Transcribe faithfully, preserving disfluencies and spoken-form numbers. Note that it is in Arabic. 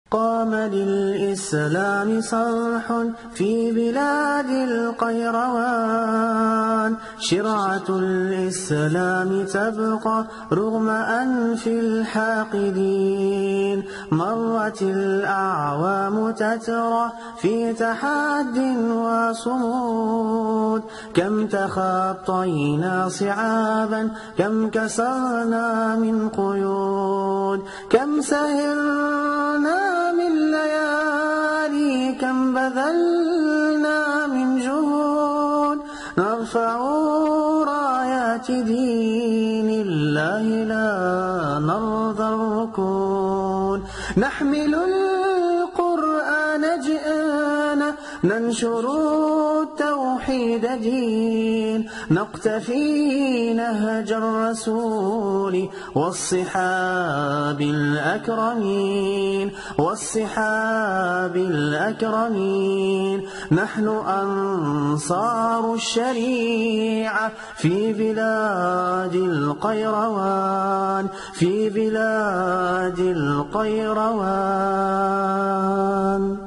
قام للإسلام صرح في بلاد القيروان، شرعة الإسلام تبقى رغم أنف الحاقدين. مرت الأعوام تترى في تحد وصمود، كم تخطينا صعابا، كم كسرنا من قيود، كم سهرنا من ليالي، كم بذلنا من جهود. نرفع رايات دين الله لا نرضى الركود، نحمل القرآن جئنا ننشر التوحيد دين، نقتفي نهج الرسول والصحاب الأكرمين، والصحاب الأكرمين. نحن أنصار الشريعة في بلاد القيروان، في بلاد القيروان.